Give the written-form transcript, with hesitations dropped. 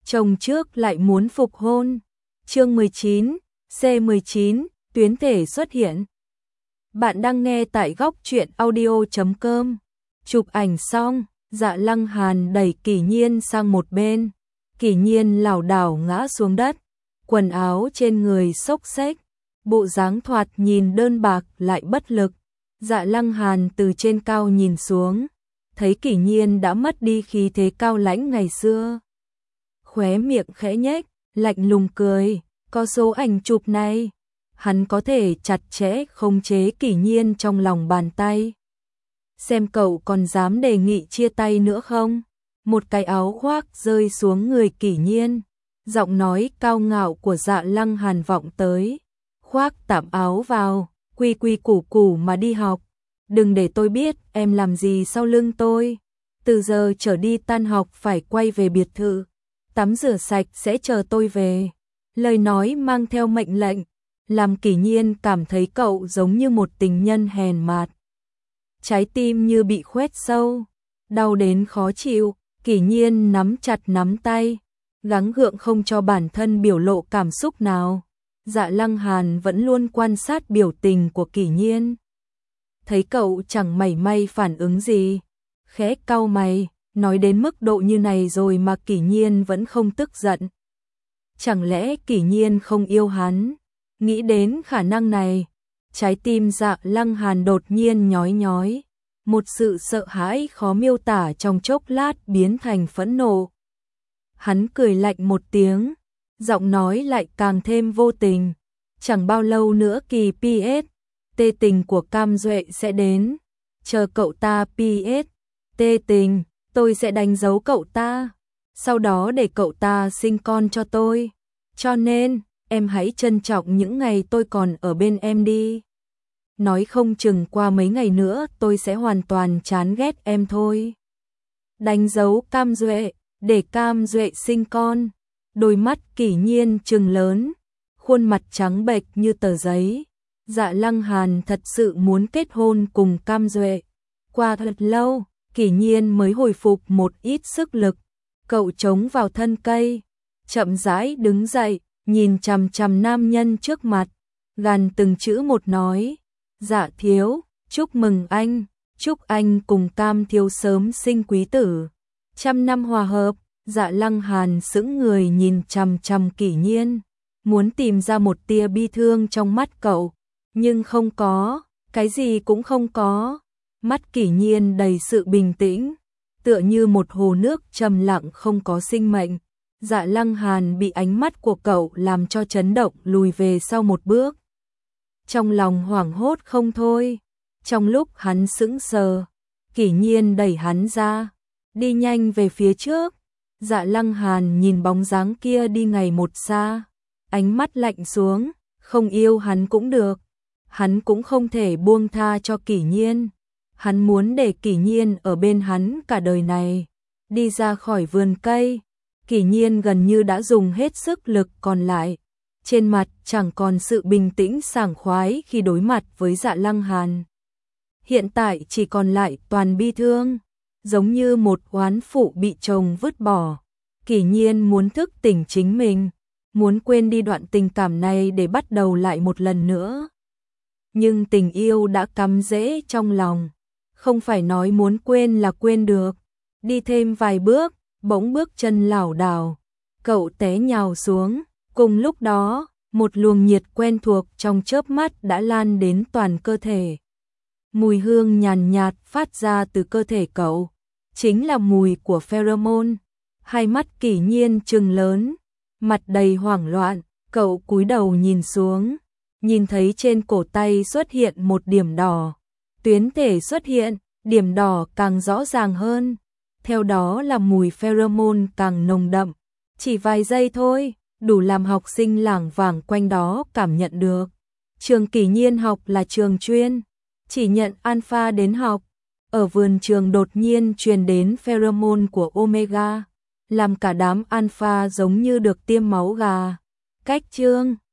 chồng trước lại muốn phục hôn. Chương 19, C19, tuyến thể xuất hiện. Bạn đang nghe tại góc truyện audio.com. Chụp ảnh xong, Dạ Lăng Hàn đẩy Kỷ Nhiên sang một bên. Kỷ Nhiên lảo đảo ngã xuống đất, quần áo trên người xốc xếch, bộ dáng thoạt nhìn đơn bạc lại bất lực. Dạ Lăng Hàn từ trên cao nhìn xuống, thấy Kỷ Nhiên đã mất đi khí thế cao lãnh ngày xưa. Khóe miệng khẽ nhếch, lạnh lùng cười, có số ảnh chụp này, hắn có thể chặt chẽ khống chế Kỷ Nhiên trong lòng bàn tay. Xem cậu còn dám đề nghị chia tay nữa không? Một cái áo khoác rơi xuống người Kỷ Nhiên, giọng nói cao ngạo của Dạ Lăng Hàn vọng tới. Khoác tạm áo vào, quy quy củ củ mà đi học. Đừng để tôi biết em làm gì sau lưng tôi. Từ giờ trở đi tan học phải quay về biệt thự, tắm rửa sạch sẽ chờ tôi về. Lời nói mang theo mệnh lệnh, làm Kỷ Nhiên cảm thấy cậu giống như một tình nhân hèn mạt. Trái tim như bị khoét sâu, đau đến khó chịu. Kỷ Nhiên nắm chặt nắm tay, gắng gượng không cho bản thân biểu lộ cảm xúc nào. Dạ Lăng Hàn vẫn luôn quan sát biểu tình của Kỷ Nhiên. Thấy cậu chẳng mảy may phản ứng gì, khẽ cau mày, nói đến mức độ như này rồi mà Kỷ Nhiên vẫn không tức giận. Chẳng lẽ Kỷ Nhiên không yêu hắn? Nghĩ đến khả năng này, trái tim Dạ Lăng Hàn đột nhiên nhói nhói. Một sự sợ hãi khó miêu tả trong chốc lát biến thành phẫn nộ. Hắn cười lạnh một tiếng, giọng nói lại càng thêm vô tình. Chẳng bao lâu nữa kỳ PS, tê tình của Cam Duệ sẽ đến. Chờ cậu ta PS, tê tình, tôi sẽ đánh dấu cậu ta. Sau đó để cậu ta sinh con cho tôi. Cho nên, em hãy trân trọng những ngày tôi còn ở bên em đi. Nói không chừng qua mấy ngày nữa tôi sẽ hoàn toàn chán ghét em thôi. Đánh dấu Cam Duệ, để Cam Duệ sinh con. Đôi mắt Kỷ Nhiên trừng lớn, khuôn mặt trắng bệch như tờ giấy. Dạ Lăng Hàn thật sự muốn kết hôn cùng Cam Duệ. Qua thật lâu, Kỷ Nhiên mới hồi phục một ít sức lực. Cậu chống vào thân cây, chậm rãi đứng dậy, nhìn chằm chằm nam nhân trước mặt, gằn từng chữ một nói. Dạ thiếu, chúc mừng anh, chúc anh cùng Cam thiếu sớm sinh quý tử, 100 năm hòa hợp. Dạ Lăng Hàn sững người nhìn chằm chằm Kỷ Nhiên, muốn tìm ra một tia bi thương trong mắt cậu, nhưng không có, cái gì cũng không có. Mắt Kỷ Nhiên đầy sự bình tĩnh, tựa như một hồ nước trầm lặng không có sinh mệnh. Dạ Lăng Hàn bị ánh mắt của cậu làm cho chấn động lùi về sau một bước. Trong lòng hoảng hốt không thôi. Trong lúc hắn sững sờ, Kỷ Nhiên đẩy hắn ra, đi nhanh về phía trước. Dạ Lăng Hàn nhìn bóng dáng kia đi ngày một xa, ánh mắt lạnh xuống, không yêu hắn cũng được. Hắn cũng không thể buông tha cho Kỷ Nhiên. Hắn muốn để Kỷ Nhiên ở bên hắn cả đời này. Đi ra khỏi vườn cây, Kỷ Nhiên gần như đã dùng hết sức lực còn lại. Trên mặt chẳng còn sự bình tĩnh sảng khoái khi đối mặt với Dạ Lăng Hàn. Hiện tại chỉ còn lại toàn bi thương, giống như một oán phụ bị chồng vứt bỏ. Kỷ Nhiên muốn thức tỉnh chính mình, muốn quên đi đoạn tình cảm này để bắt đầu lại một lần nữa. Nhưng tình yêu đã cắm rễ trong lòng, không phải nói muốn quên là quên được. Đi thêm vài bước, bỗng bước chân lảo đảo, cậu té nhào xuống. Cùng lúc đó, một luồng nhiệt quen thuộc trong chớp mắt đã lan đến toàn cơ thể. Mùi hương nhàn nhạt phát ra từ cơ thể cậu, chính là mùi của pheromone. Hai mắt Kỷ Nhiên trừng lớn, mặt đầy hoảng loạn, cậu cúi đầu nhìn xuống, nhìn thấy trên cổ tay xuất hiện một điểm đỏ. Tuyến thể xuất hiện, điểm đỏ càng rõ ràng hơn, theo đó là mùi pheromone càng nồng đậm. Chỉ vài giây thôi, đủ làm học sinh lảng vảng quanh đó cảm nhận được. Trường Kỷ Nhiên học là trường chuyên, chỉ nhận alpha đến học. Ở vườn trường đột nhiên truyền đến pheromone của Omega, làm cả đám alpha giống như được tiêm máu gà. Cách chương